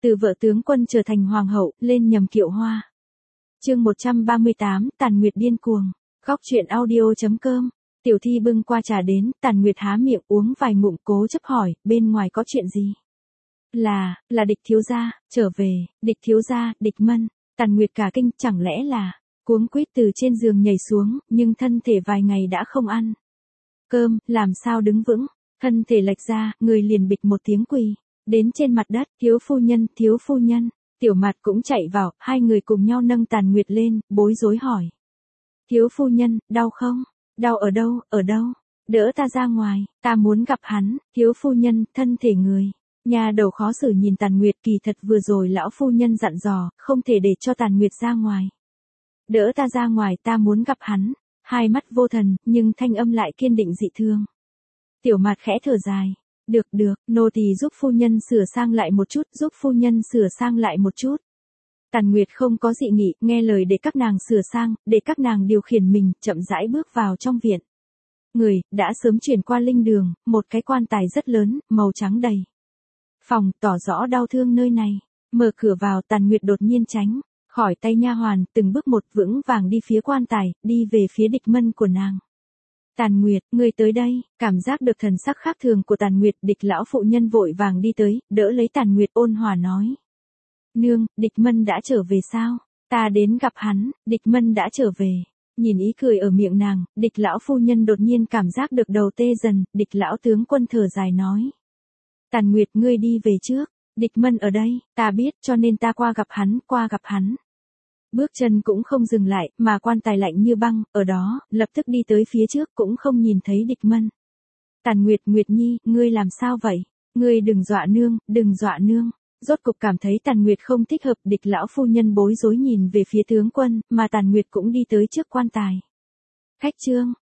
từ vợ tướng quân trở thành hoàng hậu, lên nhầm kiệu hoa. Chương 138, Tàn Nguyệt điên cuồng. Góc truyện audio.com. Tiểu Thi bưng qua trà đến, Tàn Nguyệt há miệng uống vài ngụm cố chấp hỏi, bên ngoài có chuyện gì? Là Địch thiếu gia, trở về, Địch thiếu gia, Địch Mân. Tàn Nguyệt cả kinh, chẳng lẽ là, cuống quýt từ trên giường nhảy xuống, nhưng thân thể vài ngày đã không ăn cơm, làm sao đứng vững, thân thể lệch ra, người liền bịch một tiếng quỳ đến trên mặt đất, thiếu phu nhân, Tiểu Mạt cũng chạy vào, hai người cùng nhau nâng Tàn Nguyệt lên, bối rối hỏi. Thiếu phu nhân, đau không? Đau ở đâu? Đỡ ta ra ngoài, ta muốn gặp hắn, thiếu phu nhân, thân thể người. Nhà đầu khó xử nhìn Tàn Nguyệt, kỳ thật vừa rồi lão phu nhân dặn dò, không thể để cho Tàn Nguyệt ra ngoài. Đỡ ta ra ngoài, ta muốn gặp hắn. Hai mắt vô thần, nhưng thanh âm lại kiên định dị thương. Tiểu Mạt khẽ thở dài. Được, nô tỳ giúp phu nhân sửa sang lại một chút. Tàn Nguyệt không có dị nghị, nghe lời để các nàng sửa sang, để các nàng điều khiển mình, chậm rãi bước vào trong viện. Người, đã sớm chuyển qua linh đường, một cái quan tài rất lớn, màu trắng đầy. Phòng, tỏ rõ đau thương nơi này. Mở cửa vào, Tàn Nguyệt đột nhiên tránh khỏi tay nha hoàn, từng bước một vững vàng đi phía quan tài, đi về phía Địch Mân của nàng. Tàn Nguyệt, ngươi tới đây, cảm giác được thần sắc khác thường của Tàn Nguyệt, Địch lão phụ nhân vội vàng đi tới, đỡ lấy Tàn Nguyệt ôn hòa nói. Nương, Địch Mân đã trở về sao? Ta đến gặp hắn, Địch Mân đã trở về. Nhìn ý cười ở miệng nàng, Địch lão phu nhân đột nhiên cảm giác được đầu tê dần, Địch lão tướng quân thở dài nói. Tàn Nguyệt, ngươi đi về trước, Địch Mân ở đây, ta biết, cho nên ta qua gặp hắn. Bước chân cũng không dừng lại, mà quan tài lạnh như băng, ở đó, lập tức đi tới phía trước, cũng không nhìn thấy Địch Mân. Tàn Nguyệt, Nguyệt Nhi, ngươi làm sao vậy? Ngươi đừng dọa nương. Rốt cục cảm thấy Tàn Nguyệt không thích hợp, Địch lão phu nhân bối rối nhìn về phía tướng quân, mà Tàn Nguyệt cũng đi tới trước quan tài. Khách trương,